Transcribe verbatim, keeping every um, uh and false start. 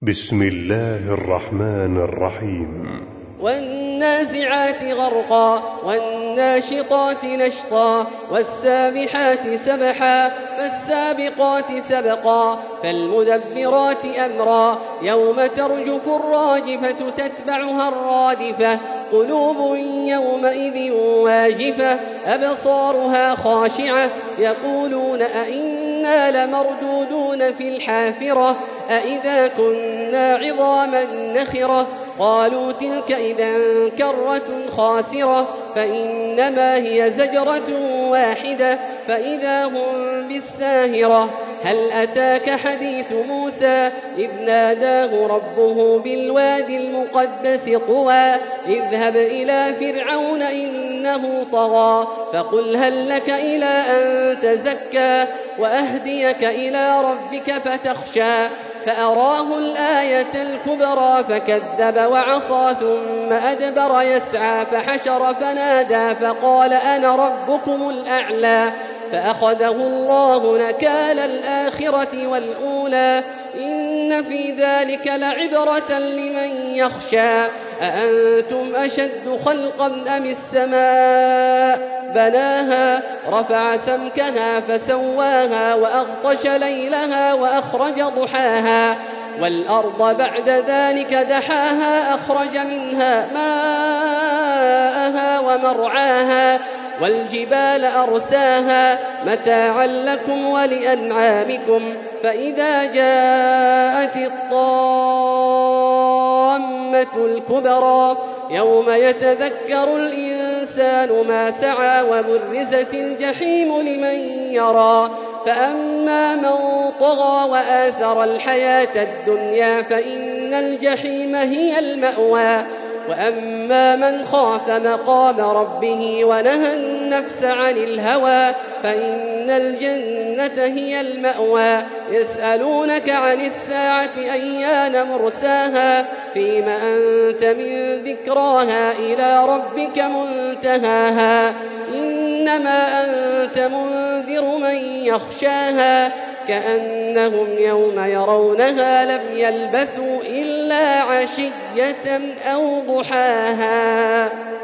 بسم الله الرحمن الرحيم والنازعات غرقا والناشطات نشطا والسابحات سبحا فالسابقات سبقا فالمدبرات أمرا يوم ترجف الراجفة تتبعها الرادفة قلوب يومئذ واجفة أبصارها خاشعة يقولون أئنا لمردودون في الحافرة أئذا كنا عظاما نخرة قالوا تلك إذا كرة خاسرة فإنما هي زجرة واحدة فإذا هم بالساهرة هل أتاك حديث موسى إذ ناداه ربه بالوادي المقدس طوى اذهب إلى فرعون إنه طغى فقل هل لك إلى أن تزكى وأهديك إلى ربك فتخشى فأراه الآية الكبرى فكذب وعصى ثم أدبر يسعى فحشر فنادى فقال أنا ربكم الأعلى فأخذه الله نكال الآخرة والأولى إن في ذلك لعبرة لمن يخشى أأنتم أشد خلقا أم السماء بناها رفع سمكها فسواها وأغطش ليلها وأخرج ضحاها والأرض بعد ذلك دحاها أخرج منها ماءها ومرعاها والجبال أرساها متاعا لكم ولأنعامكم فإذا جاءت الطامة الكبرى يوم يتذكر الإنسان ما سعى وبرزت الجحيم لمن يرى فأما من طغى وآثر الحياة الدنيا فإن الجحيم هي المأوى وأما من خاف مقام ربه ونهى النفس عن الهوى فإن الجنة هي المأوى يسألونك عن الساعة أيان مرساها فيما أنت من ذكراها إلى ربك منتهاها إنما أنت منذر من يخشاها كأنهم يوم يرونها لم يلبثوا إلا عشية أو ضحاها.